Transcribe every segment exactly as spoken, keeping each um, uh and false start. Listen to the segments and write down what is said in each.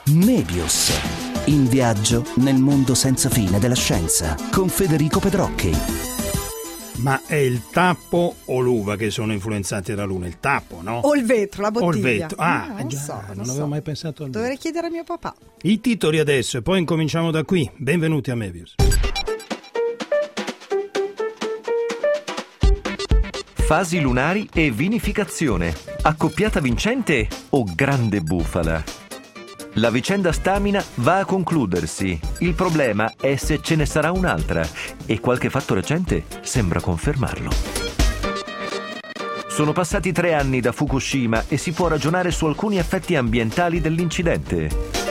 Mebius. In viaggio nel mondo senza fine della scienza con Federico Pedrocchi. Ma è il tappo o l'uva che sono influenzati dalla luna? Il tappo, no? O il vetro, la bottiglia. O il vetro. Ah, no, non già, so, non, non avevo so. mai pensato al Dovrei vetro. chiedere a mio papà. I titoli adesso e poi incominciamo da qui. Benvenuti a Mebius. Fasi lunari e vinificazione. Accoppiata vincente o grande bufala? La vicenda stamina va a concludersi. Il problema è se ce ne sarà un'altra e qualche fatto recente sembra confermarlo. Sono passati tre anni da Fukushima e si può ragionare su alcuni effetti ambientali dell'incidente.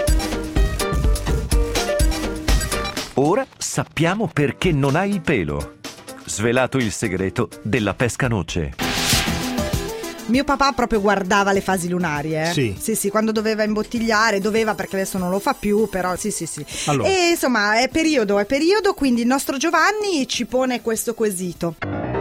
Ora sappiamo perché non hai il pelo. Svelato il segreto della pesca noce. Mio papà proprio guardava le fasi lunari, eh? Sì. Sì, sì, quando doveva imbottigliare, doveva perché adesso non lo fa più, però sì, sì, sì. Allora. E insomma, è periodo, è periodo, quindi il nostro Giovanni ci pone questo quesito.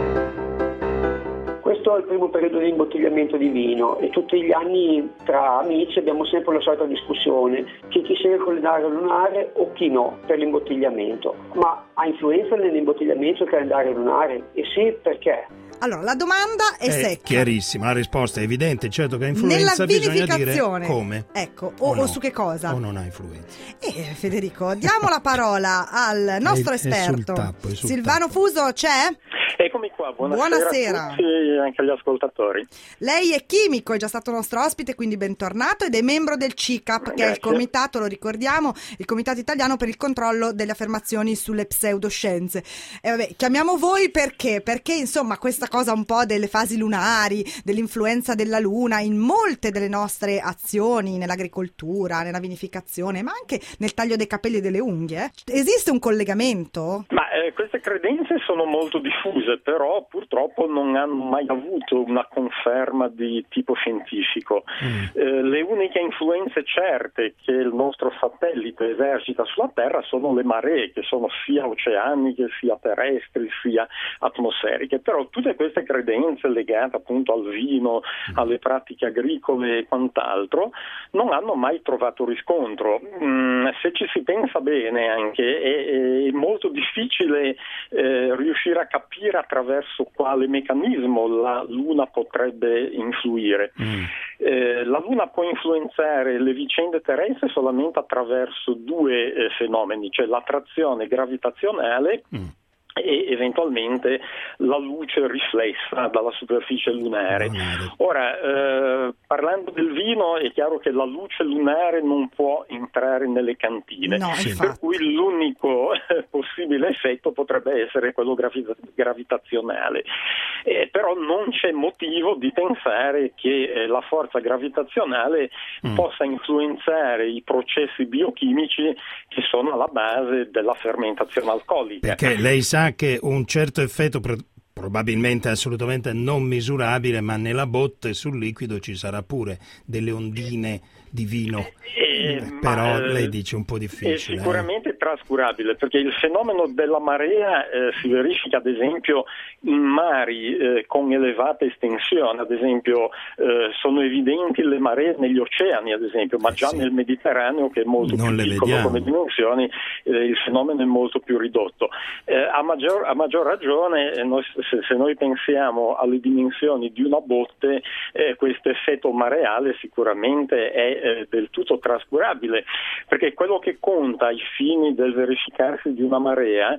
Questo è il primo periodo di imbottigliamento di vino e tutti gli anni tra amici abbiamo sempre la solita discussione: chi, chi segue il calendario lunare o chi no per l'imbottigliamento. Ma ha influenza nell'imbottigliamento il calendario lunare? E sì, perché? Allora, la domanda è, È secca. chiarissima, la risposta è evidente, certo che ha influenza, Nella bisogna dire vinificazione. come. Ecco, o, O no. o su che cosa? O non ha influenza. Eh, Federico, diamo la parola al nostro È- è sul esperto. tappo, è sul Silvano tappo. Fuso, c'è? Eccomi qua, buonasera, Buonasera. a tutti e anche agli ascoltatori. Lei è chimico, è già stato nostro ospite, quindi bentornato, ed è membro del C I C A P, che è il Grazie. comitato, lo ricordiamo, il Comitato Italiano per il controllo delle affermazioni sulle pseudoscienze. E vabbè, chiamiamo voi perché? Perché insomma questa cosa un po' delle fasi lunari, dell'influenza della luna in molte delle nostre azioni, nell'agricoltura, nella vinificazione, ma anche nel taglio dei capelli e delle unghie, eh? Esiste un collegamento? Ma eh, queste credenze sono molto diffuse, però purtroppo non hanno mai avuto una conferma di tipo scientifico. Mm. Eh, le uniche influenze certe che il nostro satellite esercita sulla Terra sono le maree, che sono sia oceaniche, sia terrestri, sia atmosferiche. Però tutte queste credenze legate appunto al vino, alle pratiche agricole e quant'altro non hanno mai trovato riscontro. Mm, se ci si pensa bene anche è, è molto difficile eh, riuscire a capire attraverso quale meccanismo la Luna potrebbe influire. Mm. Eh, la Luna può influenzare le vicende terrestri solamente attraverso due eh, fenomeni, cioè l'attrazione gravitazionale Mm. e eventualmente la luce riflessa dalla superficie lunare. Lunare. Ora, eh, parlando del vino, è chiaro che la luce lunare non può entrare nelle cantine, No, Sì. infatti. per cui l'unico eh, possibile effetto potrebbe essere quello gravi- gravitazionale. Eh, però non c'è motivo di pensare che eh, la forza gravitazionale Mm. possa influenzare i processi biochimici che sono alla base della fermentazione alcolica. Perché lei sa che un certo effetto pro- probabilmente assolutamente non misurabile, ma nella botte sul liquido ci sarà pure delle ondine di vino. Eh, Però ma, eh, lei dice un po' È difficile. eh. sicuramente trascurabile, perché il fenomeno della marea eh, si verifica ad esempio in mari eh, con elevata estensione, ad esempio eh, sono evidenti le maree negli oceani, ad esempio, ma Eh, già sì. nel Mediterraneo, che è molto Non più le piccolo vediamo. come dimensioni, eh, il fenomeno è molto più ridotto. Eh, a, maggior, a maggior ragione, eh, noi- se, se noi pensiamo alle dimensioni di una botte, eh, questo effetto mareale sicuramente è eh, del tutto trascurabile, perché quello che conta ai fini del verificarsi di una marea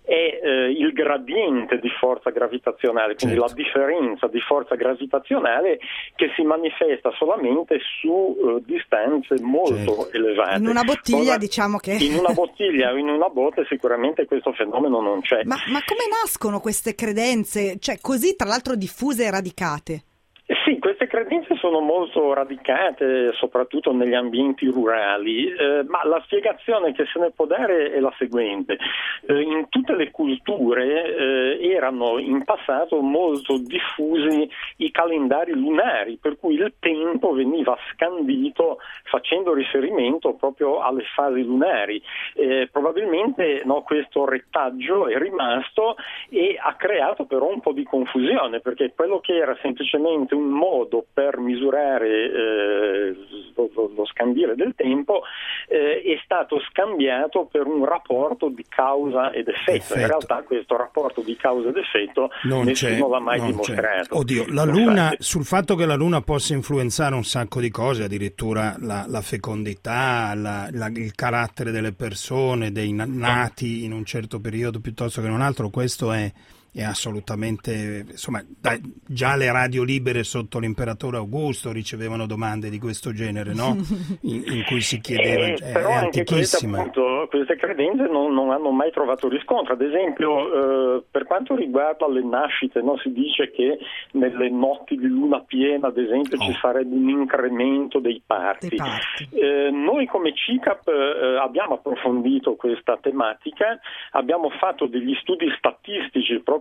è eh, il gradiente di forza gravitazionale, quindi Certo. la differenza di forza gravitazionale che si manifesta solamente su eh, distanze molto Certo. elevate. In una bottiglia, Ora, diciamo che... in una bottiglia o in una botte sicuramente questo fenomeno non c'è. Ma, ma come nascono queste credenze, cioè così tra l'altro diffuse e radicate? Eh Sì, queste credenze sono molto radicate soprattutto negli ambienti rurali, eh, ma la spiegazione che se ne può dare è la seguente. Eh, in tutte le culture eh, erano in passato molto diffusi i calendari lunari, per cui il tempo veniva scandito facendo riferimento proprio alle fasi lunari. Eh, probabilmente no, questo retaggio è rimasto e ha creato però un po' di confusione, perché quello che era semplicemente un modo per misurare eh, lo, lo scandire del tempo eh, è stato scambiato per un rapporto di causa ed effetto. effetto. In realtà questo rapporto di causa ed effetto non nessuno l'ha mai dimostrato. C'è. Oddio, la Luna, sul fatto che la Luna possa influenzare un sacco di cose, addirittura la, la fecondità, la, la, il carattere delle persone, dei nati in un certo periodo piuttosto che in un altro, questo è, è assolutamente, insomma, dai, già le radio libere sotto l'imperatore Augusto ricevevano domande di questo genere, no? In, in cui si chiedeva, eh, è, però è anche antichissima. Queste, appunto, queste credenze non, non hanno mai trovato riscontro. Ad esempio, eh, per quanto riguarda le nascite, no, si dice che nelle notti di luna piena, ad esempio, oh. ci sarebbe un incremento dei parti. Dei parti. Eh, noi come C I C A P eh, abbiamo approfondito questa tematica, abbiamo fatto degli studi statistici proprio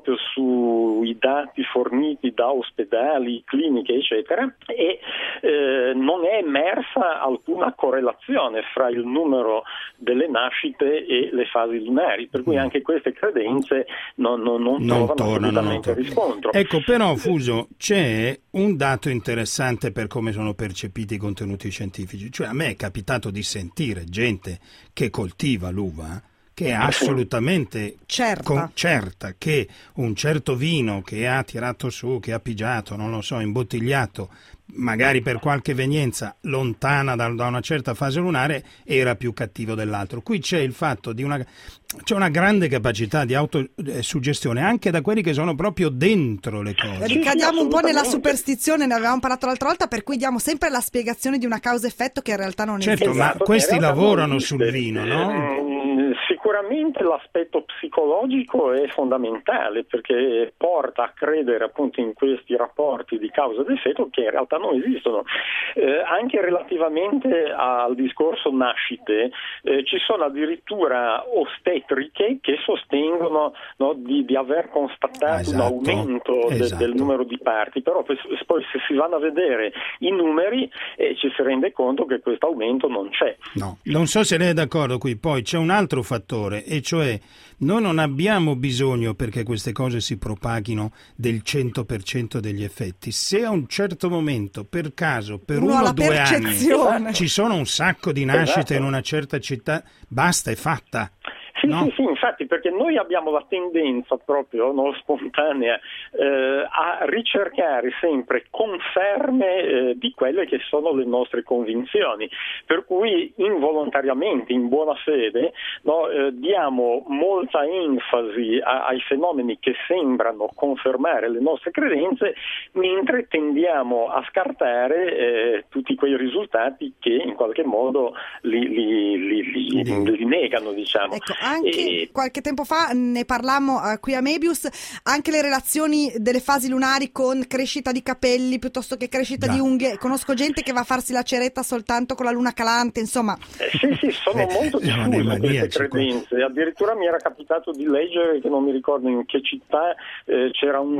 sui dati forniti da ospedali, cliniche, eccetera, e eh, non è emersa alcuna correlazione fra il numero delle nascite e le fasi lunari, per cui anche queste credenze non, non, non, non trovano assolutamente riscontro. Ecco, però Fuso, c'è un dato interessante per come sono percepiti i contenuti scientifici, cioè a me è capitato di sentire gente che coltiva l'uva che è assolutamente certa. Con, certa che un certo vino che ha tirato su, che ha pigiato, non lo so, imbottigliato, magari per qualche evenienza lontana da, da una certa fase lunare, era più cattivo dell'altro. Qui c'è il fatto di una c'è una grande capacità di autosuggestione anche da quelli che sono proprio dentro le cose. Ricadiamo un po' nella superstizione, ne avevamo parlato l'altra volta, per cui diamo sempre la spiegazione di una causa-effetto che in realtà non certo, esiste. Certo, ma questi lavorano sul vino, no? Sicuramente l'aspetto psicologico è fondamentale, perché porta a credere appunto in questi rapporti di causa ed effetto che in realtà non esistono. Eh, anche relativamente al discorso nascite, eh, ci sono addirittura ostetriche che sostengono, no, di, di aver constatato esatto, un aumento esatto. de, del numero di parti, però poi se si vanno a vedere i numeri eh, ci si rende conto che questo aumento non c'è. No, non so se lei è d'accordo qui. Poi c'è un altro fattore, e cioè noi non abbiamo bisogno, perché queste cose si propaghino, del cento per cento degli effetti. Se a un certo momento, per caso, per uno o due anni ci sono un sacco di nascite esatto. in una certa città, basta, è fatta. Sì, no? sì, sì, infatti, perché noi abbiamo la tendenza proprio, no, spontanea eh, a ricercare sempre conferme eh, di quelle che sono le nostre convinzioni, per cui involontariamente, in buona fede, no, eh, diamo molta enfasi a, ai fenomeni che sembrano confermare le nostre credenze, mentre tendiamo a scartare eh, tutti quei risultati che in qualche modo li, li, li, li, li negano, diciamo. Ecco. Anche e... qualche tempo fa ne parlammo uh, qui a Mebius, anche le relazioni delle fasi lunari con crescita di capelli piuttosto che crescita Già. di unghie. Conosco gente che va a farsi la ceretta soltanto con la luna calante, insomma. Eh, sì, sì, sono eh, molto diffuse queste credenze. Addirittura mi era capitato di leggere, che non mi ricordo in che città, eh, c'era un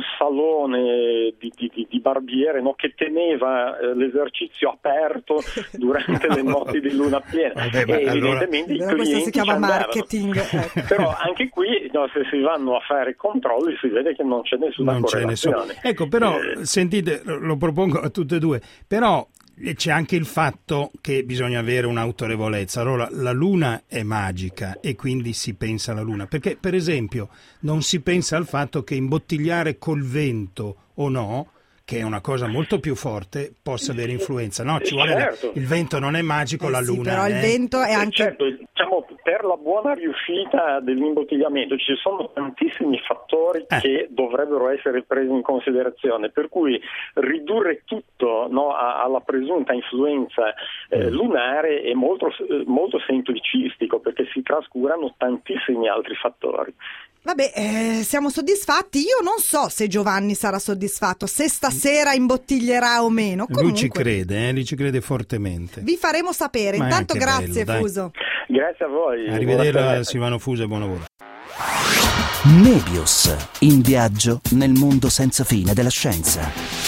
salone di, di, di barbiere, no, che teneva eh, l'esercizio aperto durante le notti di luna piena. Vabbè, e allora... evidentemente i questo clienti si chiama marketing. Però anche qui, no, se si vanno a fare controlli si vede che non c'è nessuna non correlazione. C'è ecco, però eh... sentite, lo propongo a tutte e due, però c'è anche il fatto che bisogna avere un'autorevolezza. Allora, la luna è magica e quindi si pensa alla luna, perché per esempio non si pensa al fatto che imbottigliare col vento o no, che è una cosa molto più forte, possa avere influenza. No, ci vuole certo. il vento non è magico, eh la sì, luna però è... il vento è anche... Certo, diciamo, per la buona riuscita dell'imbottigliamento ci sono tantissimi fattori eh. che dovrebbero essere presi in considerazione, per cui ridurre tutto, no, a, alla presunta influenza eh, lunare è molto, molto semplicistico, perché si trascurano tantissimi altri fattori. Vabbè, eh, siamo soddisfatti. Io non so se Giovanni sarà soddisfatto, se stasera imbottiglierà o meno. Comunque, lui ci crede, eh? lui ci crede fortemente. Vi faremo sapere. Ma intanto grazie bello, Fuso. Grazie a voi. Arrivederla Silvano Fuso e buon lavoro. Mebius, in viaggio nel mondo senza fine della scienza.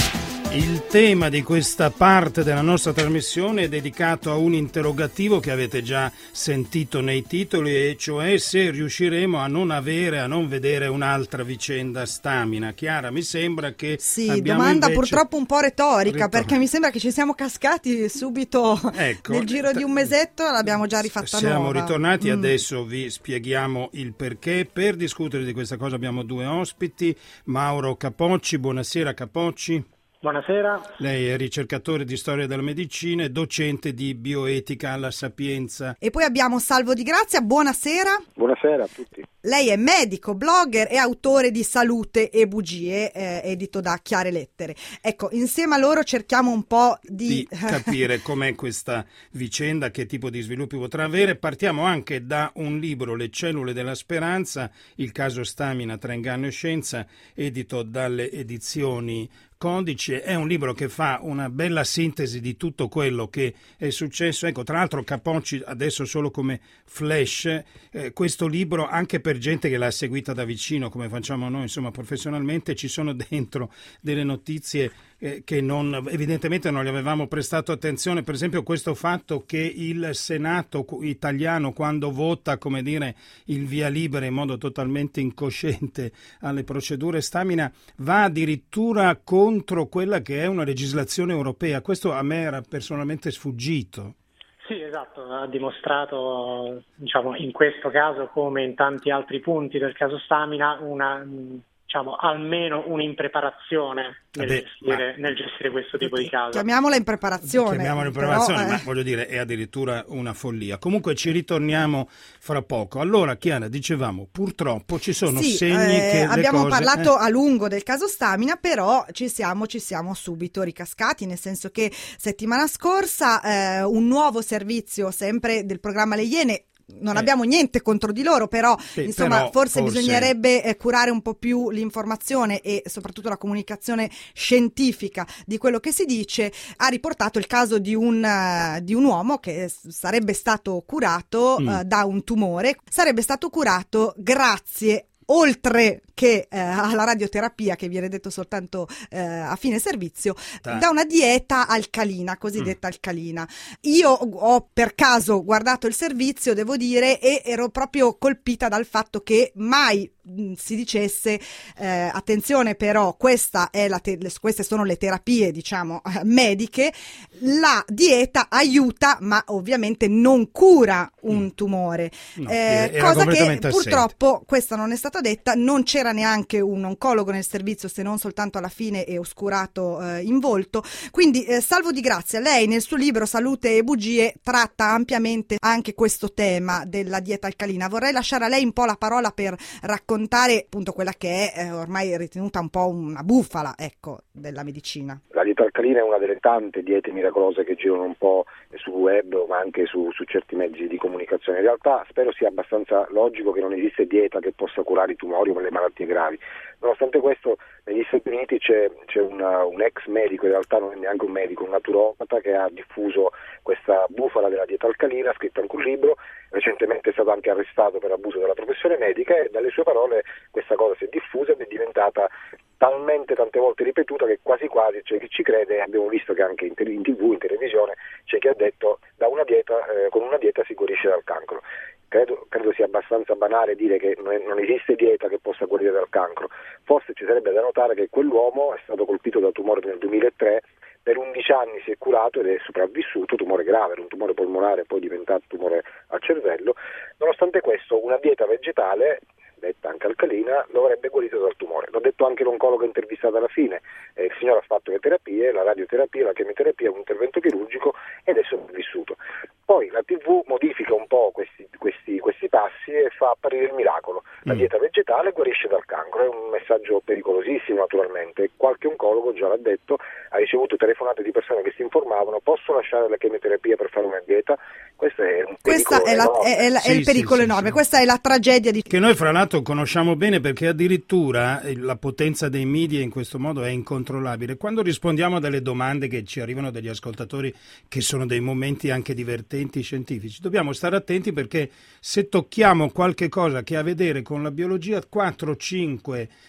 Il tema di questa parte della nostra trasmissione è dedicato a un interrogativo che avete già sentito nei titoli, e cioè se riusciremo a non avere, a non vedere un'altra vicenda Stamina. Chiara, mi sembra che sì, abbiamo domanda invece... purtroppo un po' retorica, Ritor- perché mi sembra che ci siamo cascati subito ecco, nel giro di un mesetto, l'abbiamo già rifatta siamo nuova. ritornati, mm. adesso vi spieghiamo il perché. Per discutere di questa cosa abbiamo due ospiti. Mauro Capocci, buonasera Capocci. Buonasera. Lei è ricercatore di storia della medicina e docente di bioetica alla Sapienza. E poi abbiamo Salvo Di Grazia, buonasera. Buonasera a tutti. Lei è medico, blogger e autore di Salute e bugie, eh, edito da Chiare Lettere. Ecco, insieme a loro cerchiamo un po' di, di capire com'è questa vicenda, che tipo di sviluppi potrà avere. Partiamo anche da un libro, Le cellule della speranza, il caso Stamina tra inganno e scienza, edito dalle edizioni Codice. È un libro che fa una bella sintesi di tutto quello che è successo. Ecco, tra l'altro Capocci, adesso solo come flash, eh, questo libro, anche per gente che l'ha seguita da vicino, come facciamo noi, insomma, professionalmente, ci sono dentro delle notizie eh, che non, evidentemente non gli avevamo prestato attenzione. Per esempio questo fatto che il Senato italiano, quando vota, come dire, il via libera in modo totalmente incosciente alle procedure Stamina, va addirittura contro quella che è una legislazione europea. Questo a me era personalmente sfuggito. Sì, esatto, ha dimostrato, diciamo, in questo caso come in tanti altri punti del caso Stamina, una, diciamo, almeno un'impreparazione nel, Vabbè, gestire, ma... nel gestire questo tipo di caso. Chiamiamola impreparazione. Chiamiamola impreparazione, però, ma eh... voglio dire, è addirittura una follia. Comunque ci ritorniamo fra poco. Allora, Chiara, dicevamo, purtroppo ci sono sì, segni eh, che abbiamo le cose... parlato eh. a lungo del caso Stamina, però ci siamo, ci siamo subito ricascati, nel senso che settimana scorsa eh, un nuovo servizio, sempre del programma Le Iene, non Eh. abbiamo niente contro di loro, però Sì, insomma però forse, forse bisognerebbe eh, curare un po' più l'informazione e soprattutto la comunicazione scientifica di quello che si dice. Ha riportato il caso di un, uh, di un uomo che s- sarebbe stato curato Mm. uh, da un tumore, sarebbe stato curato grazie, oltre che eh, alla radioterapia, che viene detto soltanto eh, a fine servizio, Dai. da una dieta alcalina, cosiddetta mm. alcalina. Io ho per caso guardato il servizio, devo dire, e ero proprio colpita dal fatto che mai mh, si dicesse eh, attenzione, però questa è la te- le, queste sono le terapie, diciamo, eh, mediche, la dieta aiuta ma ovviamente non cura un Mm. tumore. No, Eh, era cosa che completamente assente. purtroppo questa non è stata detta, non c'era neanche un oncologo nel servizio, se non soltanto alla fine e oscurato eh, in volto. Quindi eh, Salvo Di Grazia, lei nel suo libro Salute e bugie tratta ampiamente anche questo tema della dieta alcalina. Vorrei lasciare a lei un po' la parola per raccontare appunto quella che è eh, ormai ritenuta un po' una bufala, ecco, della medicina. La dieta alcalina è una delle tante diete miracolose che girano un po' sul web, ma anche su, su certi mezzi di comunicazione. In realtà spero sia abbastanza logico che non esiste dieta che possa curare i tumori o le malattie gravi. Nonostante questo, negli Stati Uniti c'è, c'è una, un ex medico, in realtà non è neanche un medico, un naturopata, che ha diffuso questa bufala della dieta alcalina, ha scritto anche un libro, recentemente è stato anche arrestato per abuso della professione medica, e dalle sue parole questa cosa si è diffusa ed è diventata talmente tante volte ripetuta che quasi quasi c'è chi ci crede. Abbiamo visto che anche in, te- in tv, in televisione, c'è chi ha detto da una dieta, eh, con una dieta si guarisce dal cancro. Credo, credo sia abbastanza banale dire che non, è, non esiste dieta che possa guarire dal cancro. Forse ci sarebbe da notare che quell'uomo è stato colpito da tumore nel duemilatré, per undici anni si è curato ed è sopravvissuto, tumore grave, era un tumore polmonare poi diventato tumore al cervello. Nonostante questo, una dieta vegetale, detta anche alcalina, lo avrebbe guarito dal tumore. L'ha detto anche l'oncologo intervistato alla fine. Eh, il signore ha fatto le terapie, la radioterapia, la chemioterapia, un intervento chirurgico ed è sopravvissuto. Poi la tivù modifica un po' questi, questi, questi passi e fa apparire il miracolo. La dieta vegetale guarisce dal cancro, è un messaggio pericolosissimo naturalmente. Qualche oncologo già l'ha detto, ha ricevuto telefonate di persone che si informavano: posso lasciare la chemioterapia per fare una dieta? Questo è un Questa è, la, è, è, la, sì, è il pericolo sì, enorme, sì, questa è la tragedia di... che noi fra l'altro conosciamo bene, perché addirittura la potenza dei media in questo modo è incontrollabile. Quando rispondiamo a delle domande che ci arrivano dagli ascoltatori, che sono dei momenti anche divertenti scientifici, dobbiamo stare attenti, perché se tocchiamo qualche cosa che ha a vedere con la biologia, quattro cinque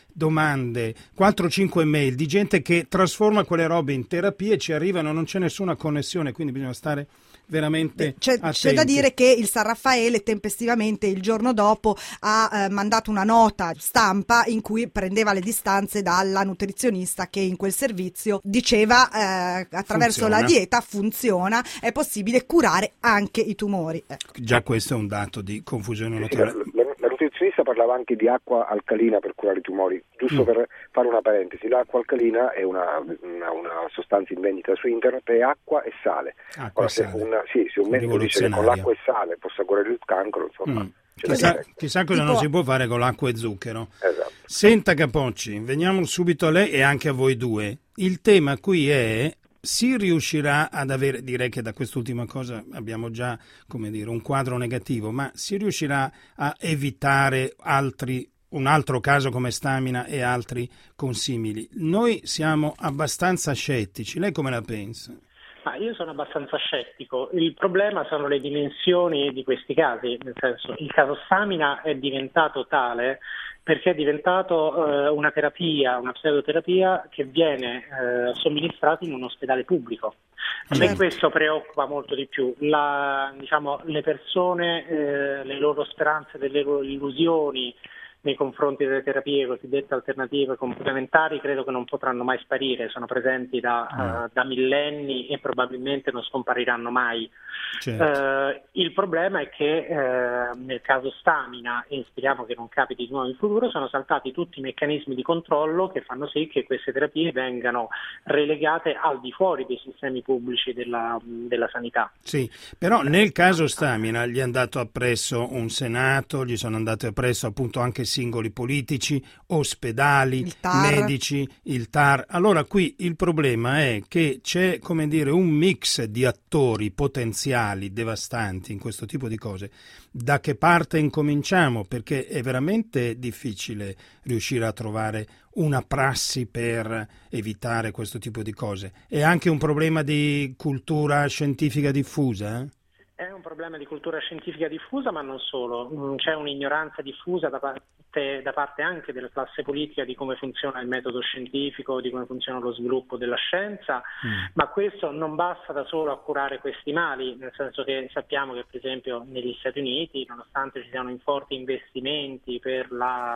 domande, quattro cinque mail di gente che trasforma quelle robe in terapie, ci arrivano, non c'è nessuna connessione, quindi bisogna stare veramente c'è, attenti. C'è da dire che il San Raffaele tempestivamente il giorno dopo ha eh, mandato una nota stampa in cui prendeva le distanze dalla nutrizionista che in quel servizio diceva eh, attraverso Funziona. la dieta funziona, è possibile curare anche i tumori. Eh. Già questo è un dato di confusione Sì, notevole. la, la, la nutrizionista parlava anche di acqua alcalina per curare i tumori, giusto mm. per fare una parentesi, l'acqua alcalina è una, una, una sostanza in vendita su internet, è acqua e sale. Acqua Ora, e sale. Se, una, sì, se un medico dice che con l'acqua e sale possa curare il cancro, insomma... Mm. Chissà, chissà cosa non si può fare con l'acqua e zucchero. Esatto. Senta Capocci, veniamo subito a lei e anche a voi due. Il tema qui è: si riuscirà ad avere, direi che da quest'ultima cosa abbiamo già, come dire, un quadro negativo, ma si riuscirà a evitare altri, un altro caso come Stamina e altri consimili? Noi siamo abbastanza scettici, lei come la pensa? Ah, io sono abbastanza scettico. Il problema sono le dimensioni di questi casi, nel senso, il caso Stamina è diventato tale perché è diventato eh, una terapia, una pseudoterapia che viene eh, somministrata in un ospedale pubblico. A me questo preoccupa molto di più. La, diciamo, le persone, eh, le loro speranze, le loro illusioni nei confronti delle terapie cosiddette alternative complementari credo che non potranno mai sparire, sono presenti da, mm. uh, da millenni e probabilmente non scompariranno mai. Certo. Uh, il problema è che uh, nel caso Stamina, e speriamo che non capiti di nuovo in futuro, sono saltati tutti i meccanismi di controllo che fanno sì che queste terapie vengano relegate al di fuori dei sistemi pubblici della, della sanità. Sì, però nel caso Stamina gli è andato appresso un Senato, gli sono andati appresso appunto anche singoli politici, ospedali, il T A R. medici, il T A R. Allora qui il problema è che c'è, come dire, un mix di attori potenziali devastanti in questo tipo di cose. Da che parte incominciamo? Perché è veramente difficile riuscire a trovare una prassi per evitare questo tipo di cose. È anche un problema di cultura scientifica diffusa, eh? È un problema di cultura scientifica diffusa, ma non solo. C'è un'ignoranza diffusa da parte, da parte anche della classe politica di come funziona il metodo scientifico, di come funziona lo sviluppo della scienza, mm. ma questo non basta da solo a curare questi mali, nel senso che sappiamo che per esempio negli Stati Uniti, nonostante ci siano forti investimenti per la,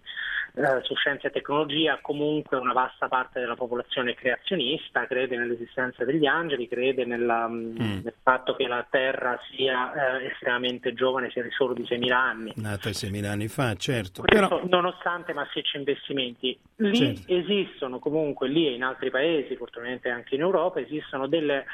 eh, su scienza e tecnologia, comunque una vasta parte della popolazione è creazionista, crede nell'esistenza degli angeli, crede nella, mm. nel fatto che la Terra sia eh, estremamente giovane, sia solo di seimila anni. Nata seimila anni fa, certo. Questo, Però... nonostante massicci investimenti. Lì certo. esistono comunque, lì e in altri paesi, fortunatamente anche in Europa, esistono delle,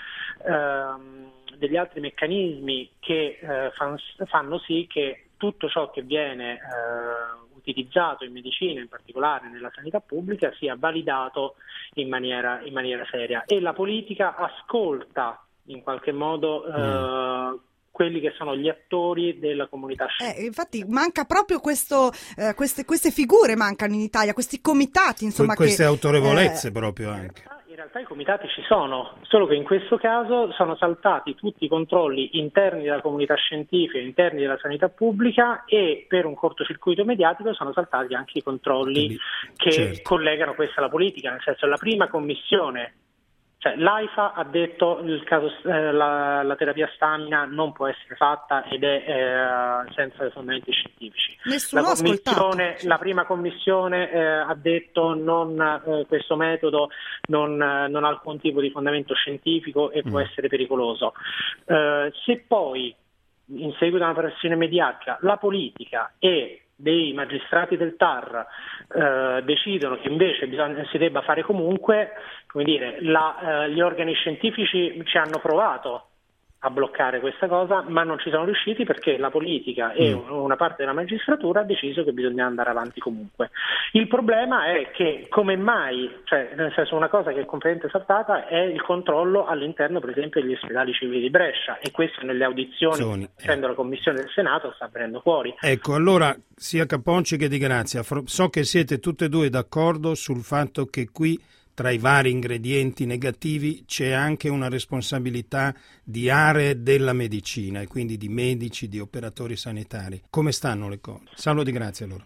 ehm, degli altri meccanismi che eh, fan, fanno sì che tutto ciò che viene eh, utilizzato in medicina, in particolare nella sanità pubblica, sia validato in maniera, in maniera seria. E la politica ascolta in qualche modo eh, mm. quelli che sono gli attori della comunità scientifica. Eh, infatti manca proprio questo, eh, queste, queste figure mancano in Italia, questi comitati, insomma. Queste che, autorevolezze eh, proprio in anche. Realtà, in realtà i comitati ci sono, solo che in questo caso sono saltati tutti i controlli interni della comunità scientifica, interni della sanità pubblica, e per un cortocircuito mediatico sono saltati anche i controlli Quindi, che certo. collegano questa alla politica, nel senso la prima commissione. Cioè, l'AIFA ha detto il caso, eh, la, la terapia Stamina non può essere fatta ed è eh, senza fondamenti scientifici. Nessuno la, commissione, la prima commissione eh, ha detto non eh, questo metodo non, eh, non ha alcun tipo di fondamento scientifico e mm. può essere pericoloso. Eh, se poi, in seguito a una pressione mediatica, la politica e dei magistrati del T A R eh, decidono che invece bisogna, si debba fare comunque, come dire, la, eh, gli organi scientifici ci hanno provato a bloccare questa cosa, ma non ci sono riusciti perché la politica e mm. una parte della magistratura ha deciso che bisogna andare avanti comunque. Il problema è che come mai, cioè nel senso una cosa che è completamente saltata è il controllo all'interno per esempio degli ospedali civili di Brescia, e questo nelle audizioni, Zoni, essendo eh. la commissione del Senato, sta venendo fuori. Ecco, allora sia Capocci che Di Grazia, so che siete tutte e due d'accordo sul fatto che qui tra i vari ingredienti negativi c'è anche una responsabilità di aree della medicina e quindi di medici, di operatori sanitari. Come stanno le cose? Salvo Di Grazia allora. Sì,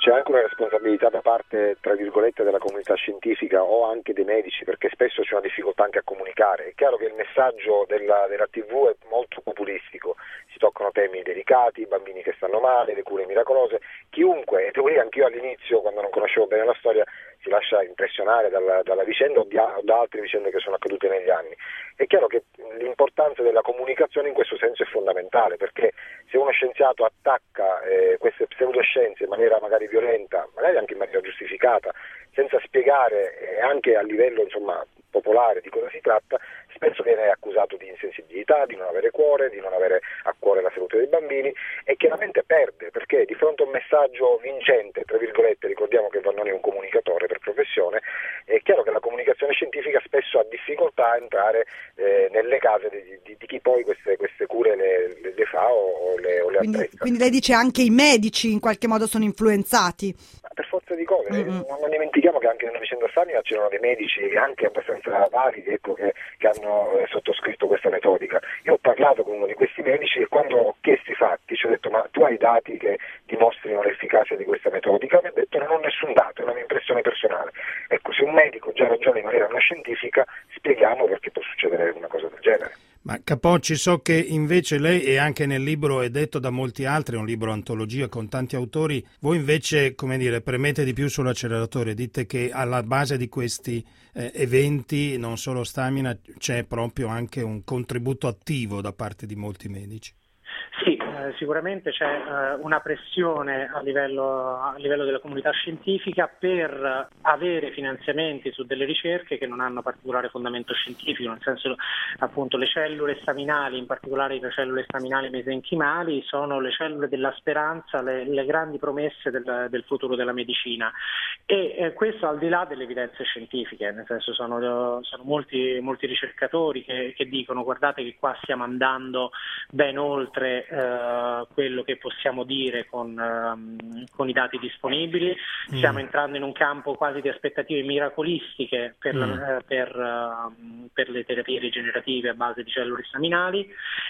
c'è anche una responsabilità da parte, tra virgolette, della comunità scientifica o anche dei medici, perché spesso c'è una difficoltà anche a comunicare. È chiaro che il messaggio della, della tivù è molto populistico, si toccano temi delicati, bambini che stanno male, le cure miracolose. Chiunque, e devo dire anch'io all'inizio, quando non conoscevo bene la storia, si lascia impressionare dalla, dalla vicenda o, di, o da altre vicende che sono accadute negli anni. È chiaro che l'importanza della comunicazione in questo senso è fondamentale, perché se uno scienziato attacca eh, queste pseudoscienze in maniera magari violenta, magari anche in maniera giustificata, senza spiegare eh, anche a livello insomma popolare di cosa si tratta, spesso viene accusato di insensibilità, di non avere cuore, di non avere a cuore la salute dei bambini, e chiaramente perde, perché di fronte a un messaggio vincente, tra virgolette, ricordiamo che Vannoni è un comunicatore per professione, è chiaro che la comunicazione scientifica spesso ha difficoltà a entrare eh, nelle case di, di, di chi poi queste, queste cure le, le, le fa o, o le, o le quindi, apprezza. Quindi lei dice anche i medici in qualche modo sono influenzati? Per forza di cose, mm-hmm. non dimentichiamo che anche nella vicenda Stamina c'erano dei medici anche abbastanza validi, ecco, che, che hanno eh, sottoscritto questa metodica. Io ho parlato con uno di questi medici e quando ho chiesto i fatti ci ho detto: ma tu hai dati che dimostrino l'efficacia di questa metodica? Mi ha detto: non ho nessun dato, è una mia impressione personale. Ecco, se un medico già ragiona in maniera non scientifica, spieghiamo perché può succedere una cosa del genere. Ma Capocci, so che invece lei, e anche nel libro è detto da molti altri, è un libro antologia con tanti autori, voi invece, come dire, premete di più sull'acceleratore, dite che alla base di questi eh, eventi, non solo Stamina, c'è proprio anche un contributo attivo da parte di molti medici. Sì, eh, sicuramente c'è eh, una pressione a livello, a livello della comunità scientifica per avere finanziamenti su delle ricerche che non hanno particolare fondamento scientifico, nel senso appunto le cellule staminali, in particolare le cellule staminali mesenchimali, sono le cellule della speranza, le, le grandi promesse del, del futuro della medicina, e eh, questo al di là delle evidenze scientifiche, nel senso sono, sono molti, molti ricercatori che, che dicono: guardate che qua stiamo andando ben oltre Uh, quello che possiamo dire con, uh, con i dati disponibili, mm. stiamo entrando in un campo quasi di aspettative miracolistiche per, mm. la, uh, per, uh, per le terapie rigenerative a base di cellule staminali,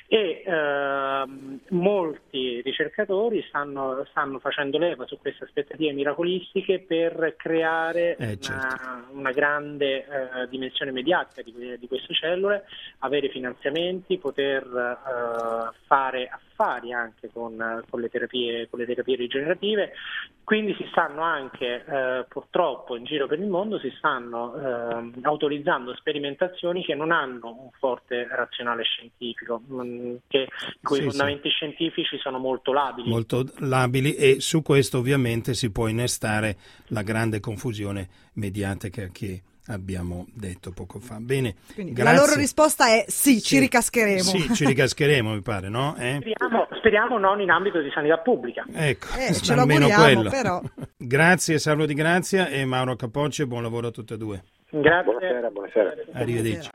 e uh, molti ricercatori stanno, stanno facendo leva su queste aspettative miracolistiche per creare eh, certo. una, una grande uh, dimensione mediatica di, di queste cellule, avere finanziamenti, poter uh, fare affari anche con, con, le terapie, con le terapie rigenerative. Quindi si stanno anche eh, purtroppo in giro per il mondo si stanno eh, autorizzando sperimentazioni che non hanno un forte razionale scientifico, mh, che i cui sì, fondamenti sì. scientifici sono molto labili. Molto labili, e su questo ovviamente si può innestare la grande confusione mediatica che abbiamo detto poco fa. Bene, grazie. La loro risposta è sì, sì, ci ricascheremo. Sì, ci ricascheremo, mi pare, no? Eh? Speriamo, speriamo non in ambito di sanità pubblica. Ecco, eh, ce lo almeno auguriamo, quello. Però. Grazie, Salvo Di Grazia e Mauro Capocci, buon lavoro a tutte e due. Grazie. Buonasera, buonasera. Arrivederci.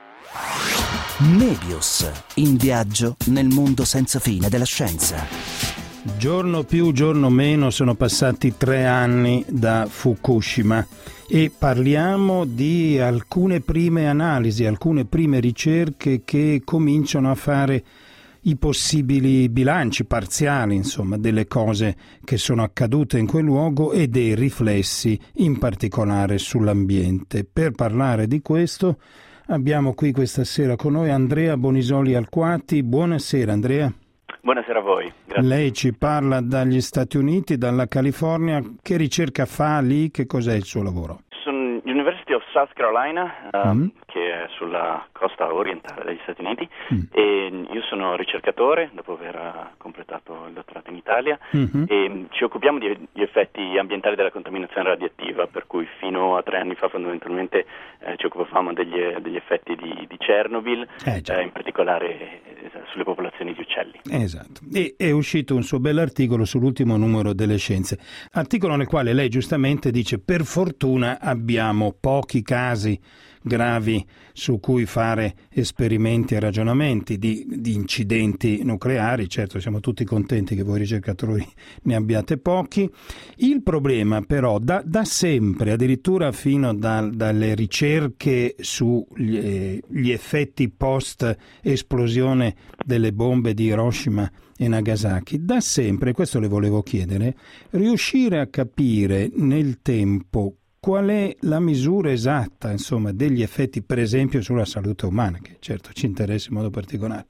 Nebius, in viaggio nel mondo senza fine della scienza. Giorno più, giorno meno, sono passati tre anni da Fukushima e parliamo di alcune prime analisi, alcune prime ricerche che cominciano a fare i possibili bilanci parziali, insomma, delle cose che sono accadute in quel luogo e dei riflessi in particolare sull'ambiente. Per parlare di questo abbiamo qui questa sera con noi Andrea Bonisoli Alquati. Buonasera Andrea. Buonasera a voi. Grazie. Lei ci parla dagli Stati Uniti, dalla California. Che ricerca fa lì? Che cos'è il suo lavoro? Sono University of South Carolina, uh, mm. che è sulla costa orientale degli Stati Uniti, mm. e io sono ricercatore dopo aver completato il dottorato in Italia, mm-hmm. e ci occupiamo di, di effetti ambientali della contaminazione radioattiva, per cui fino a tre anni fa fondamentalmente eh, ci occupavamo degli, degli effetti di, di Chernobyl, eh, eh, in particolare eh, sulle popolazioni di uccelli. Esatto, e è uscito un suo bell'articolo sull'ultimo numero delle Scienze, articolo nel quale lei giustamente dice: per fortuna abbiamo pochi casi gravi su cui fare esperimenti e ragionamenti di, di incidenti nucleari. Certo, siamo tutti contenti che voi ricercatori ne abbiate pochi. Il problema però da, da sempre, addirittura fino da, dalle ricerche sugli eh, gli effetti post esplosione delle bombe di Hiroshima e Nagasaki, da sempre, questo le volevo chiedere, riuscire a capire nel tempo qual è la misura esatta, insomma, degli effetti, per esempio, sulla salute umana, che certo ci interessa in modo particolare.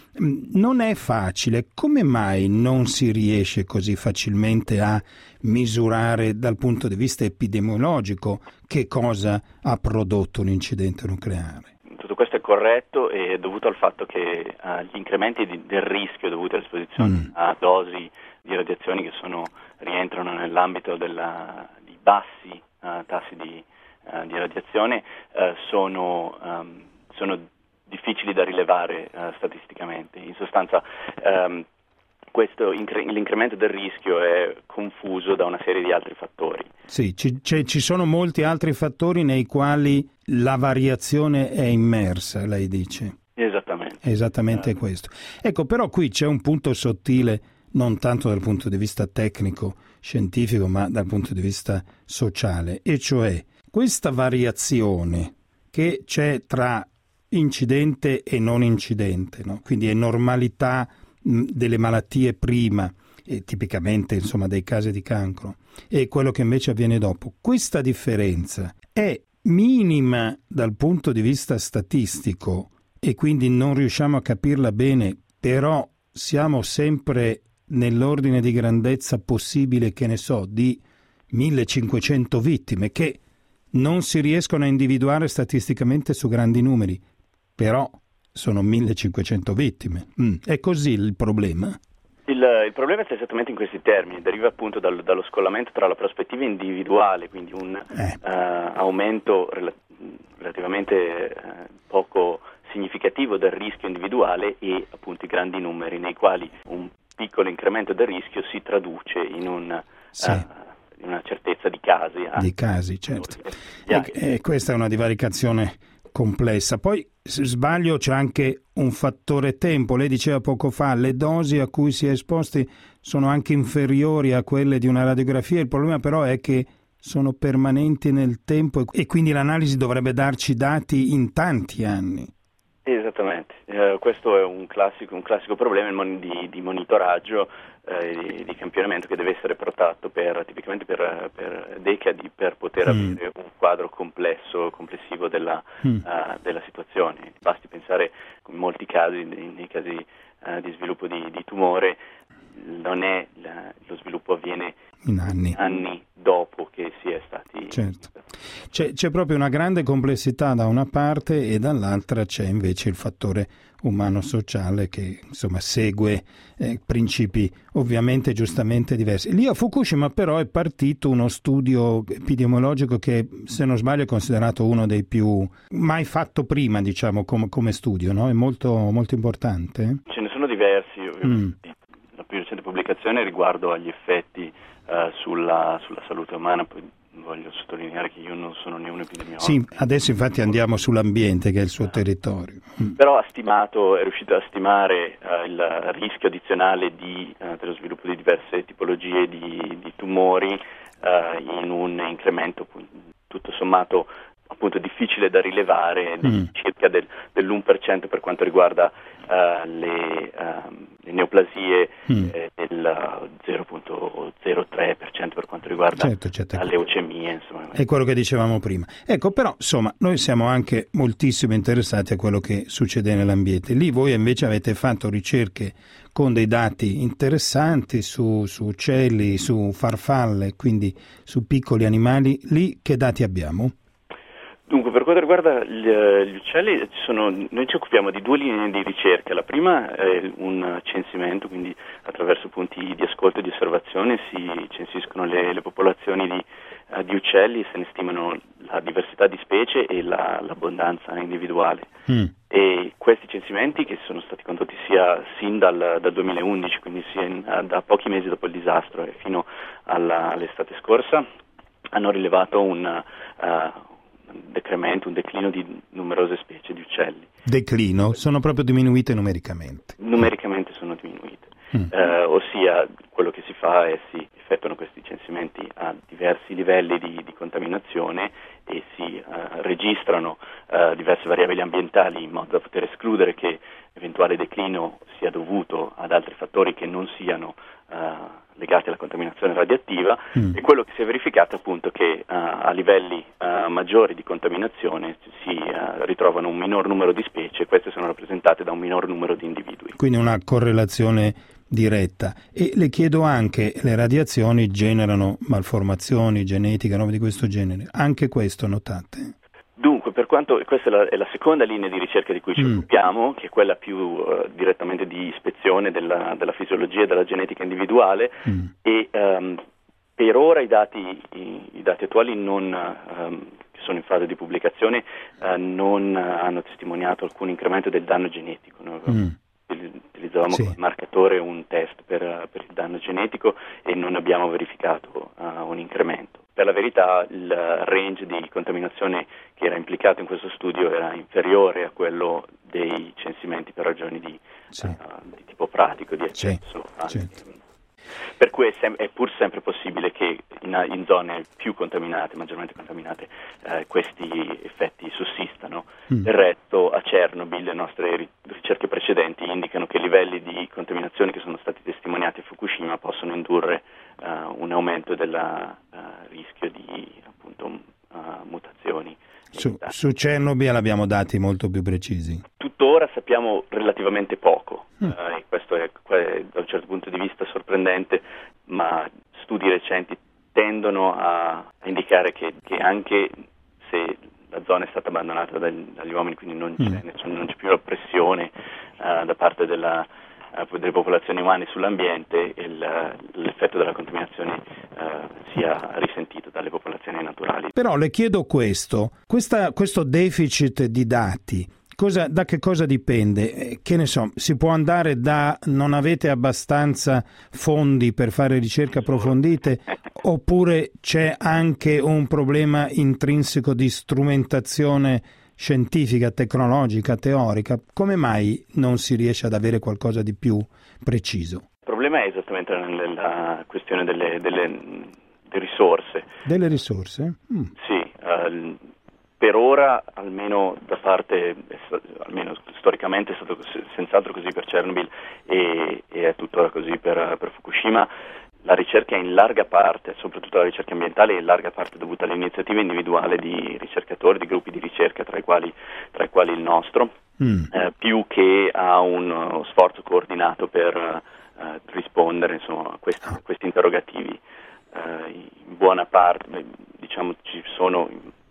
Non è facile. Come mai non si riesce così facilmente a misurare dal punto di vista epidemiologico che cosa ha prodotto un incidente nucleare? Tutto questo è corretto e è dovuto al fatto che uh, gli incrementi di, del rischio dovuti all'esposizione mm. a dosi di radiazioni che sono, rientrano nell'ambito della, di bassi uh, tassi di, uh, di radiazione uh, sono, um, sono difficili da rilevare uh, statisticamente. In sostanza um, questo incre- l'incremento del rischio è confuso da una serie di altri fattori. Sì, ci, ci sono molti altri fattori nei quali la variazione è immersa, lei dice. Esattamente. È esattamente eh. questo. Ecco, però qui c'è un punto sottile, non tanto dal punto di vista tecnico, scientifico, ma dal punto di vista sociale, e cioè questa variazione che c'è tra incidente e non incidente, no? Quindi è normalità delle malattie prima, e tipicamente insomma dei casi di cancro, e quello che invece avviene dopo. Questa differenza è minima dal punto di vista statistico e quindi non riusciamo a capirla bene, però siamo sempre nell'ordine di grandezza possibile, che ne so, di millecinquecento vittime che non si riescono a individuare statisticamente su grandi numeri, però sono millecinquecento vittime. Mm. È così il problema? Il, il problema è esattamente in questi termini, deriva appunto dal, dallo scollamento tra la prospettiva individuale, quindi un eh. uh, aumento rel- relativamente uh, poco significativo del rischio individuale, e appunto i grandi numeri nei quali un piccolo incremento del rischio si traduce in, un, sì. uh, in una certezza di casi. Di casi, certo. E, e questa è una divaricazione complessa. Poi, se sbaglio, c'è anche un fattore tempo. Lei diceva poco fa, le dosi a cui si è esposti sono anche inferiori a quelle di una radiografia. Il problema però è che sono permanenti nel tempo e quindi l'analisi dovrebbe darci dati in tanti anni. Esattamente, eh, questo è un classico, un classico problema di, di monitoraggio, eh, di, di campionamento, che deve essere portato per, tipicamente per, per decadi per poter mm. avere un quadro complesso, complessivo della, mm. uh, della situazione. Basti pensare, in molti casi, nei, nei casi uh, di sviluppo di, di tumore, non è la, lo sviluppo avviene in anni. anni dopo che si è stati... Certo. C'è, c'è proprio una grande complessità da una parte, e dall'altra c'è invece il fattore umano-sociale che insomma segue eh, principi ovviamente giustamente diversi. Lì a Fukushima però è partito uno studio epidemiologico che, se non sbaglio, è considerato uno dei più mai fatto prima, diciamo, com- come studio, no? È molto, molto importante. Ce ne sono diversi, ovviamente. Mm. La più recente pubblicazione riguardo agli effetti uh, sulla, sulla salute umana. Poi voglio sottolineare che io non sono né un epidemiologo. Sì, adesso infatti andiamo sull'ambiente, che è il suo territorio. Mm. Però ha stimato, è riuscito a stimare uh, il rischio addizionale di, uh, dello sviluppo di diverse tipologie di, di tumori uh, in un incremento tutto sommato appunto difficile da rilevare, mm. circa del, dell'uno per cento per quanto riguarda uh, le, uh, le neoplasie, mm. e del zero virgola zero tre per cento per quanto riguarda certo, certo. le leucemie. Insomma. È quello che dicevamo prima. Ecco, però, insomma, noi siamo anche moltissimo interessati a quello che succede nell'ambiente. Lì voi invece avete fatto ricerche con dei dati interessanti su, su uccelli, su farfalle, quindi su piccoli animali. Lì che dati abbiamo? Dunque, per quanto riguarda gli, gli uccelli, ci sono, noi ci occupiamo di due linee di ricerca. La prima è un censimento, quindi attraverso punti di ascolto e di osservazione si censiscono le, le popolazioni di, uh, di uccelli, se ne stimano la diversità di specie e la, l'abbondanza individuale. Mm. E questi censimenti, che sono stati condotti sia sin dal, dal duemilaundici, quindi sia in, da pochi mesi dopo il disastro e fino alla, all'estate scorsa, hanno rilevato un... Uh, decremento, un declino di numerose specie di uccelli. Declino? Sono proprio diminuite numericamente? Numericamente sono diminuite. Mm. Eh, ossia, quello che si fa è si effettuano questi censimenti a diversi livelli di, di contaminazione e si eh, registrano eh, diverse variabili ambientali in modo da poter escludere che eventuale declino sia dovuto ad altri fattori che non siano eh, legati alla contaminazione radioattiva. Mm. E quello che si è verificato appunto che uh, a livelli uh, maggiori di contaminazione si uh, ritrovano un minor numero di specie, queste sono rappresentate da un minor numero di individui. Quindi una correlazione diretta. E le chiedo anche, le radiazioni generano malformazioni genetiche, robe di questo genere, anche questo notate? Dunque, per quanto questa è la, è la seconda linea di ricerca di cui ci mm. occupiamo, che è quella più uh, direttamente di ispezione della, della fisiologia e della genetica individuale, mm. e um, per ora i dati, i, i dati attuali non, um, che sono in fase di pubblicazione uh, non uh, hanno testimoniato alcun incremento del danno genetico. No? Mm. Utilizzavamo sì. come marcatore un test per, per il danno genetico e non abbiamo verificato uh, un incremento. Per la verità il range di contaminazione che era implicato in questo studio era inferiore a quello dei censimenti per ragioni di, sì. uh, di tipo pratico, di accesso. Sì. Certo. Per cui è, sem- è pur sempre possibile che in, in zone più contaminate, maggiormente contaminate, eh, questi effetti sussistano. Mm. Del resto a Chernobyl le nostre ri- ricerche precedenti indicano che i livelli di contaminazione che sono stati testimoniati a Fukushima possono indurre uh, un aumento del uh, rischio di appunto uh, mutazioni. Su, su Chernobyl abbiamo dati molto più precisi. Tuttora sappiamo relativamente poco, mm. uh, e questo è, è da un certo punto di vista sorprendente, ma studi recenti tendono a, a indicare che, che anche se la zona è stata abbandonata dagli, dagli uomini, quindi non c'è, mm. nessun, non c'è più la pressione uh, da parte della delle popolazioni umane sull'ambiente, il, l'effetto della contaminazione uh, sia risentito dalle popolazioni naturali. Però le chiedo questo, questa, questo deficit di dati, cosa, da che cosa dipende? Eh, che ne so, si può andare da non avete abbastanza fondi per fare ricerche approfondite, oppure c'è anche un problema intrinseco di strumentazione scientifica, tecnologica, teorica? Come mai non si riesce ad avere qualcosa di più preciso? Il problema è esattamente nella questione delle, delle, delle risorse. Delle risorse? Mm. Sì, uh, per ora, almeno da parte, almeno storicamente è stato senz'altro così per Chernobyl e, e è tuttora così per, per Fukushima. La ricerca è in larga parte, soprattutto la ricerca ambientale, è in larga parte dovuta all'iniziativa individuale di ricercatori, di gruppi di ricerca, tra i quali, tra i quali il nostro, mm. eh, più che a uno sforzo coordinato per eh, rispondere insomma, a, questi, a questi interrogativi. Eh, in buona parte, beh, diciamo, ci sono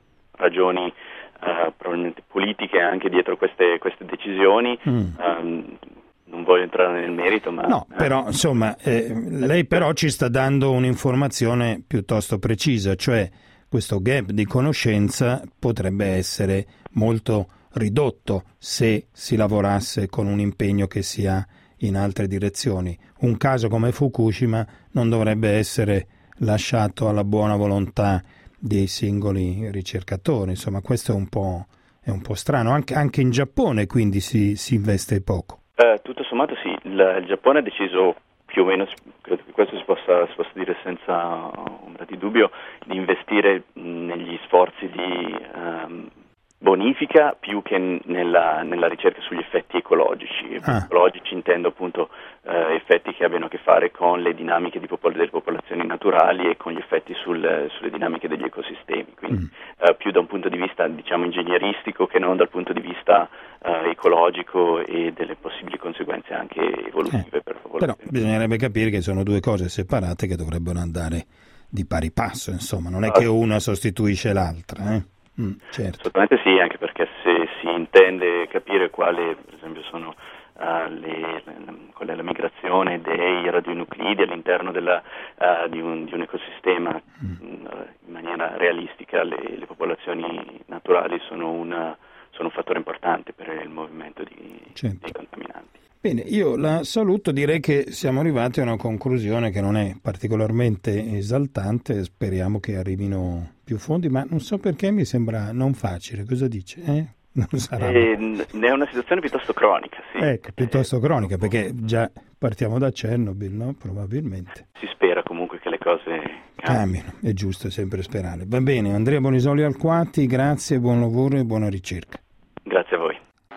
ragioni eh, probabilmente politiche anche dietro queste, queste decisioni. Mm. Um, Non voglio entrare nel merito, ma... No, però, insomma, eh, lei però ci sta dando un'informazione piuttosto precisa, cioè questo gap di conoscenza potrebbe essere molto ridotto se si lavorasse con un impegno che sia in altre direzioni. Un caso come Fukushima non dovrebbe essere lasciato alla buona volontà dei singoli ricercatori, insomma, questo è un po', è un po' strano. Anche, anche in Giappone, quindi, si, si investe poco. Uh, tutto sommato sì, il, il Giappone ha deciso più o meno, credo che questo si possa, si possa dire senza ombra di dubbio, di investire negli sforzi di um, bonifica più che nella, nella ricerca sugli effetti ecologici. Ah. Ecologici intendo appunto eh, effetti che abbiano a che fare con le dinamiche di popol- delle popolazioni naturali e con gli effetti sul, sulle dinamiche degli ecosistemi, quindi mm. eh, più da un punto di vista diciamo ingegneristico che non dal punto di vista eh, ecologico e delle possibili conseguenze anche evolutive eh. per popolazioni. Però bisognerebbe capire che sono due cose separate che dovrebbero andare di pari passo, insomma, non è che una sostituisce l'altra, eh? Mm, certo. Assolutamente sì, anche perché se si intende capire quali per esempio sono uh, le, qual è la migrazione dei radionuclidi all'interno della, uh, di, un, di un ecosistema mm. uh, in maniera realistica, le, le popolazioni naturali sono, una, sono un fattore importante per il movimento di, certo. dei contaminanti. Bene, io la saluto, direi che siamo arrivati a una conclusione che non è particolarmente esaltante, speriamo che arrivino più più fondi, ma non so perché mi sembra non facile. Cosa dice? Eh? Non sarà... eh, è una situazione piuttosto cronica, sì. Ecco, piuttosto cronica, perché già partiamo da Chernobyl, no? Probabilmente. Si spera comunque che le cose cambino, è giusto sempre sperare. Va bene, Andrea Bonisoli Alquati, grazie, buon lavoro e buona ricerca. Grazie a voi.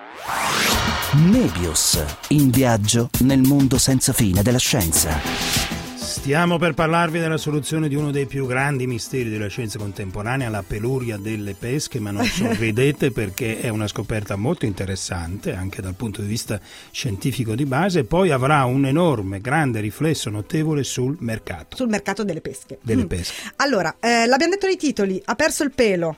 Nebius, in viaggio nel mondo senza fine della scienza. Stiamo per parlarvi della soluzione di uno dei più grandi misteri della scienza contemporanea, la peluria delle pesche, ma non sorridete perché è una scoperta molto interessante anche dal punto di vista scientifico di base, e poi avrà un enorme, grande riflesso notevole sul mercato. Sul mercato delle pesche. Delle mm. pesche. Allora, eh, l'abbiamo detto nei titoli, ha perso il pelo,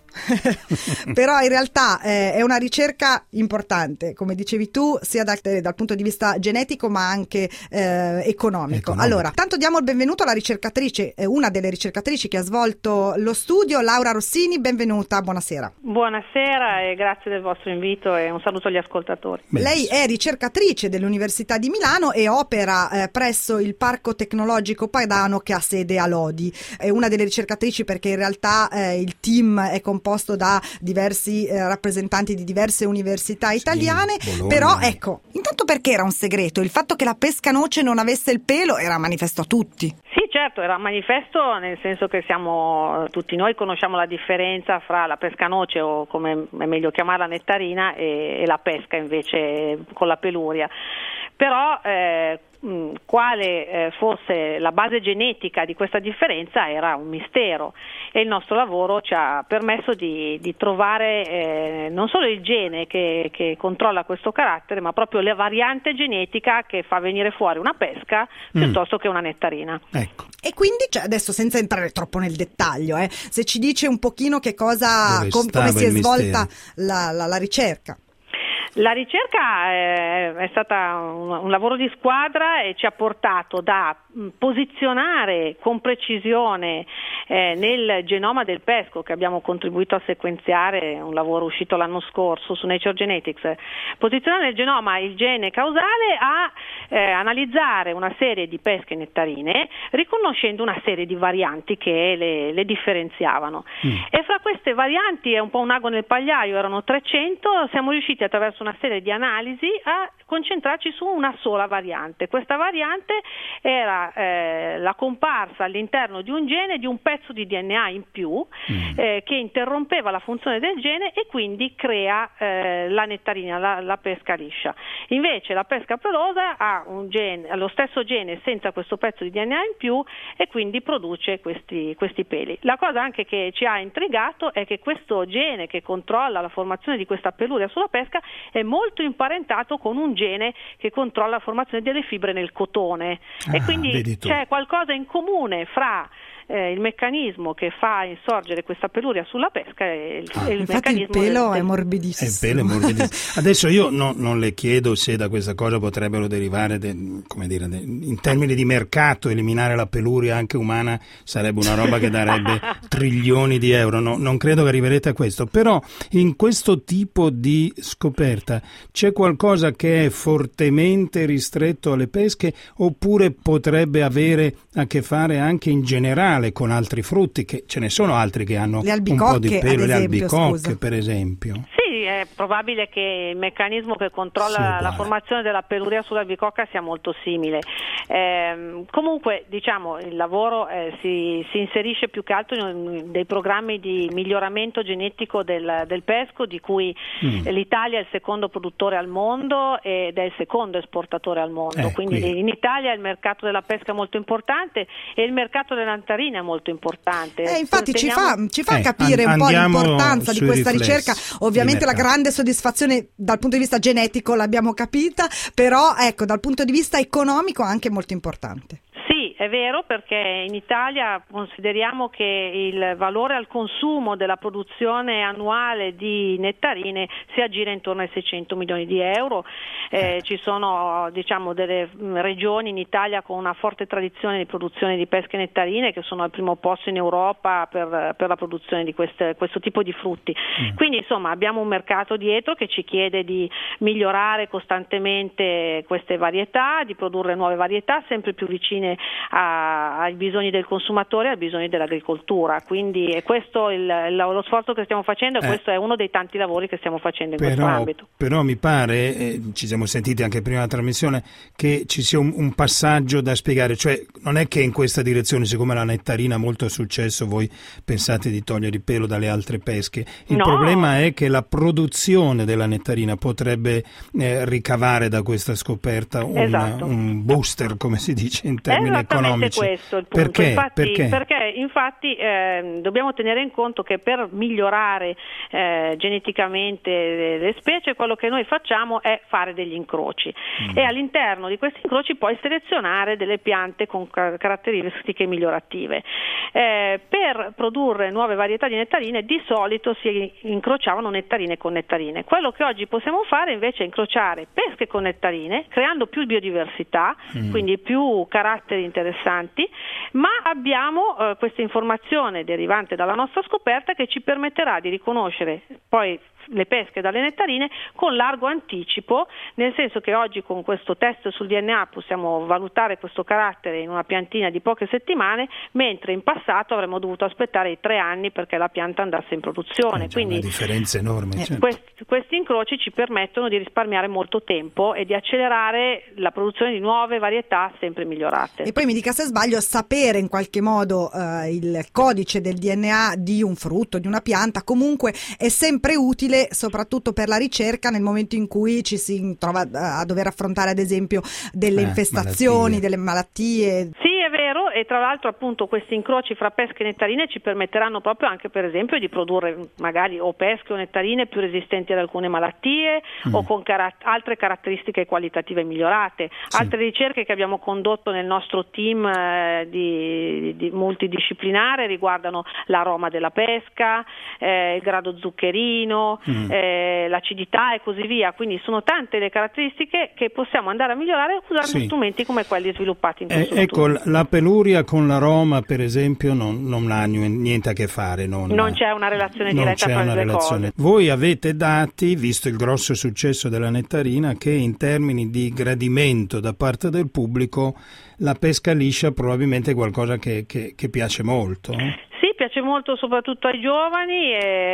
però in realtà eh, è una ricerca importante, come dicevi tu, sia da, eh, dal punto di vista genetico ma anche eh, economico. Economico. Allora, tanto diamo il benvenuto alla ricercatrice, eh, una delle ricercatrici che ha svolto lo studio, Laura Rossini, benvenuta, buonasera. Buonasera e grazie del vostro invito e un saluto agli ascoltatori. Benissimo. Lei è ricercatrice dell'Università di Milano e opera eh, presso il Parco Tecnologico Padano che ha sede a Lodi. È una delle ricercatrici perché in realtà eh, il team è composto da diversi eh, rappresentanti di diverse università italiane, sì, Bologna. Però ecco, intanto perché era un segreto? Il fatto che la pescanoce non avesse il pelo era manifesto a tutti. Sì, certo, era manifesto nel senso che siamo tutti noi conosciamo la differenza fra la pescanoce, o come è meglio chiamarla nettarina, e, e la pesca invece con la peluria. Però eh, mh, quale eh, fosse la base genetica di questa differenza era un mistero, e il nostro lavoro ci ha permesso di, di trovare eh, non solo il gene che, che controlla questo carattere, ma proprio la variante genetica che fa venire fuori una pesca mm. piuttosto che una nettarina. Ecco. E quindi, cioè, adesso senza entrare troppo nel dettaglio, eh, se ci dice un pochino che cosa, com- come si è svolta la, la, la ricerca. La ricerca è, è stata un, un lavoro di squadra e ci ha portato da posizionare con precisione eh, nel genoma del pesco, che abbiamo contribuito a sequenziare, un lavoro uscito l'anno scorso su Nature Genetics, posizionare nel genoma il gene causale a eh, analizzare una serie di pesche nettarine, riconoscendo una serie di varianti che le, le differenziavano. Mm. E fra queste varianti, è un po' un ago nel pagliaio, erano trecento, siamo riusciti attraverso una serie di analisi a concentrarci su una sola variante. Questa variante era eh, la comparsa all'interno di un gene di un pezzo di D N A in più mm. eh, che interrompeva la funzione del gene e quindi crea eh, la nettarina, la, la pesca liscia. Invece la pesca pelosa ha un gene, lo stesso gene senza questo pezzo di D N A in più e quindi produce questi, questi peli. La cosa anche che ci ha intrigato è che questo gene che controlla la formazione di questa peluria sulla pesca è molto imparentato con un gene che controlla la formazione delle fibre nel cotone, ah, e quindi c'è qualcosa in comune fra eh, il meccanismo che fa insorgere questa peluria sulla pesca e il, ah, e il infatti meccanismo il pelo del... è morbidissimo. Il pelo è morbidissimo. Adesso io no, non le chiedo se da questa cosa potrebbero derivare de, come dire, de, in termini di mercato, eliminare la peluria anche umana sarebbe una roba che darebbe trilioni di euro, no, non credo che arriverete a questo, però in questo tipo di scoperta c'è qualcosa che è fortemente ristretto alle pesche oppure potrebbe avere a che fare anche in generale con altri frutti, che ce ne sono altri che hanno un po' di pelo, le albicocche scusa. per esempio. Sì, è probabile che il meccanismo che controlla la formazione della peluria sull'albicocca sia molto simile. Eh, comunque, diciamo, il lavoro eh, si, si inserisce più che altro in dei programmi di miglioramento genetico del, del pesco, di cui mm. l'Italia è il secondo produttore al mondo ed è il secondo esportatore al mondo. Eh, Quindi qui. in Italia il mercato della pesca è molto importante e il mercato della nettarina è molto importante. Eh, infatti Teniamo... ci fa, ci fa eh, capire an- un po' l'importanza di questa riflessi, ricerca. Ovviamente la grande soddisfazione dal punto di vista genetico l'abbiamo capita, però ecco, dal punto di vista economico anche molto importante. Sì, è vero, perché in Italia consideriamo che il valore al consumo della produzione annuale di nettarine si aggira intorno ai seicento milioni di euro. Eh, ci sono, diciamo, delle regioni in Italia con una forte tradizione di produzione di pesche nettarine che sono al primo posto in Europa per, per la produzione di queste, questo tipo di frutti. Mm. Quindi insomma abbiamo un mercato dietro che ci chiede di migliorare costantemente queste varietà, di produrre nuove varietà sempre più vicine a, ai bisogni del consumatore e ai bisogni dell'agricoltura. Quindi è questo il, il, lo sforzo che stiamo facendo e eh. questo è uno dei tanti lavori che stiamo facendo in però, questo ambito. Però mi pare, eh, ci siamo sentiti anche prima della trasmissione, che ci sia un, un passaggio da spiegare, cioè non è che in questa direzione, siccome la nettarina ha molto successo, voi pensate di togliere il pelo dalle altre pesche. Il no. problema è che la produzione della nettarina potrebbe eh, ricavare da questa scoperta un, esatto. un booster, come si dice in termini è economici. Questo il punto. Perché? Infatti, perché? perché infatti eh, dobbiamo tenere in conto che per migliorare eh, geneticamente le, le specie, quello che noi facciamo è fare degli incroci mm. e all'interno di questi incroci poi selezionare delle piante con car- caratteristiche migliorative. Eh, per produrre nuove varietà di nettarine di solito si incrociavano nettarine con nettarine. Quello che oggi possiamo fare invece è incrociare pesche con nettarine, creando più biodiversità, mm. quindi più caratteri interessanti, ma abbiamo eh, questa informazione derivante dalla nostra scoperta che ci permetterà di riconoscere poi le pesche dalle nettarine con largo anticipo, nel senso che oggi con questo test sul D N A possiamo valutare questo carattere in una piantina di poche settimane, mentre in passato avremmo dovuto aspettare i tre anni perché la pianta andasse in produzione. C'è Quindi una differenza enorme. eh, certo. questi, questi incroci ci permettono di risparmiare molto tempo e di accelerare la produzione di nuove varietà sempre migliorate. E poi mi dica se sbaglio, sapere in qualche modo eh, il codice del D N A di un frutto, di una pianta, comunque è sempre utile, soprattutto per la ricerca nel momento in cui ci si trova a dover affrontare ad esempio delle eh, infestazioni, malattie. delle malattie. Sì, è vero, e tra l'altro appunto questi incroci fra pesche e nettarine ci permetteranno proprio anche per esempio di produrre magari o pesche o nettarine più resistenti ad alcune malattie mm. o con car- altre caratteristiche qualitative migliorate. Sì. Altre ricerche che abbiamo condotto nel nostro team eh, di, di multidisciplinare riguardano l'aroma della pesca, eh, il grado zuccherino, Mm. Eh, l'acidità e così via, quindi sono tante le caratteristiche che possiamo andare a migliorare usando sì. strumenti come quelli sviluppati in eh, questo ecco, studio. La peluria con l'aroma per esempio non, non ha niente a che fare, non, non c'è una relazione non diretta c'è tra una le due relazione. cose. Voi avete dati, visto il grosso successo della nettarina, che in termini di gradimento da parte del pubblico la pesca liscia probabilmente è qualcosa che, che, che piace molto. Sì, piace molto soprattutto ai giovani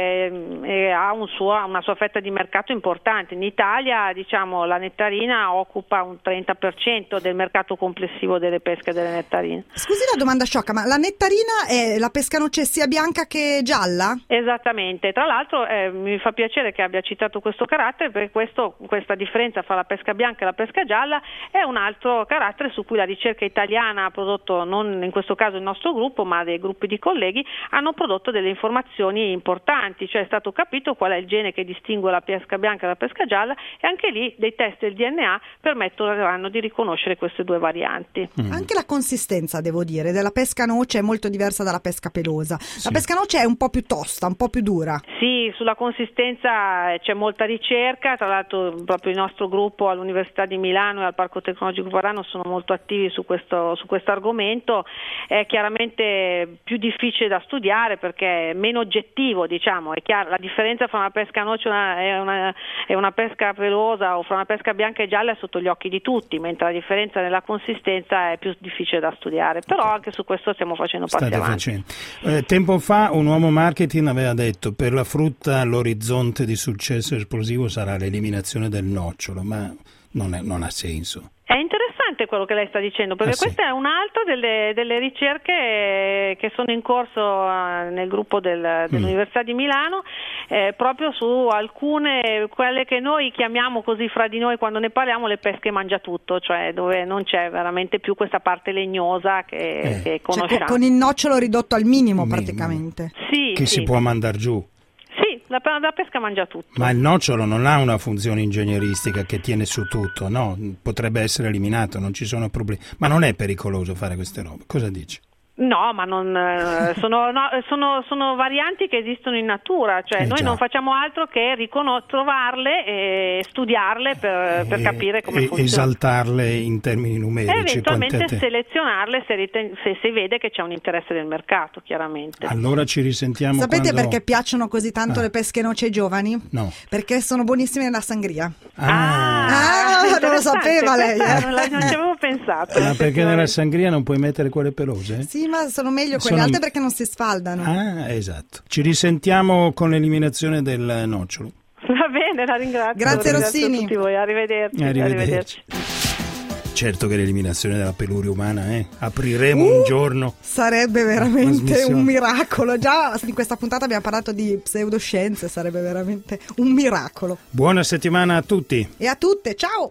e, e ha un suo, una sua fetta di mercato importante. In Italia, diciamo, la nettarina occupa un trenta per cento del mercato complessivo delle pesche delle nettarine. Scusi la domanda sciocca, ma la nettarina è la pescanoce sia bianca che gialla? Esattamente, tra l'altro eh, mi fa piacere che abbia citato questo carattere, perché questo, questa differenza fra la pesca bianca e la pesca gialla è un altro carattere su cui la ricerca italiana ha prodotto, non in questo caso il nostro gruppo, ma dei gruppi di colleghi, hanno prodotto delle informazioni importanti, cioè è stato capito qual è il gene che distingue la pesca bianca dalla pesca gialla e anche lì dei test del D N A permetteranno di riconoscere queste due varianti. Mm. Anche la consistenza, devo dire, della pesca noce è molto diversa dalla pesca pelosa. Sì. La pesca noce è un po' più tosta, un po' più dura. Sì, sulla consistenza c'è molta ricerca, tra l'altro proprio il nostro gruppo all'Università di Milano e al Parco Tecnologico Varano sono molto attivi su questo, su questo argomento. È chiaramente più difficile da studiare perché è meno oggettivo, diciamo. È chiaro, la differenza fra una pesca noce e una, e una pesca pelosa o fra una pesca bianca e gialla è sotto gli occhi di tutti, mentre la differenza nella consistenza è più difficile da studiare, però anche su questo stiamo facendo passi State avanti. facendo. Eh, tempo fa un uomo marketing aveva detto: per la frutta l'orizzonte di successo esplosivo sarà l'eliminazione del nocciolo, ma non, è, non ha senso. È interessante quello che lei sta dicendo, perché ah, sì. questa è un'altra delle, delle ricerche che sono in corso nel gruppo del, dell'Università mm. di Milano, eh, proprio su alcune, quelle che noi chiamiamo così fra di noi quando ne parliamo, le pesche mangiatutto, cioè dove non c'è veramente più questa parte legnosa che, eh. che conosciamo. Cioè, con il nocciolo ridotto al minimo, minimo. praticamente. Sì, che sì. si può mandar giù. La, la pesca mangia tutto. Ma il nocciolo non ha una funzione ingegneristica che tiene su tutto, no? Potrebbe essere eliminato, non ci sono problemi. Ma non è pericoloso fare queste robe? Cosa dici? No, ma non eh, sono, no, sono, sono varianti che esistono in natura, cioè eh noi già. non facciamo altro che riconos- trovarle e studiarle per, per e, capire come e funzionano. Esaltarle in termini numerici. E eventualmente quantità. selezionarle se, riten- se si vede che c'è un interesse del mercato, chiaramente. Allora ci risentiamo. Sapete quando... perché piacciono così tanto ah. le pesche noci ai giovani? No. Perché sono buonissime nella sangria. Ah, Ah, non lo sapeva lei, eh? Non, la- non ci avevo pensato. ma perché nella sangria non puoi mettere quelle pelose? Sì, ma sono meglio quelle Sono- altre perché non si sfaldano. Ah, esatto. Ci risentiamo con l'eliminazione del nocciolo. Va bene, la ringrazio. Grazie, ringrazio Rossini. tutti voi. Arrivederci. Arrivederci. Certo che l'eliminazione della peluria umana, eh? Apriremo Uh, un giorno. Sarebbe veramente trasmissione. un miracolo. Già in questa puntata abbiamo parlato di pseudoscienze, sarebbe veramente un miracolo. Buona settimana a tutti. E a tutte, ciao!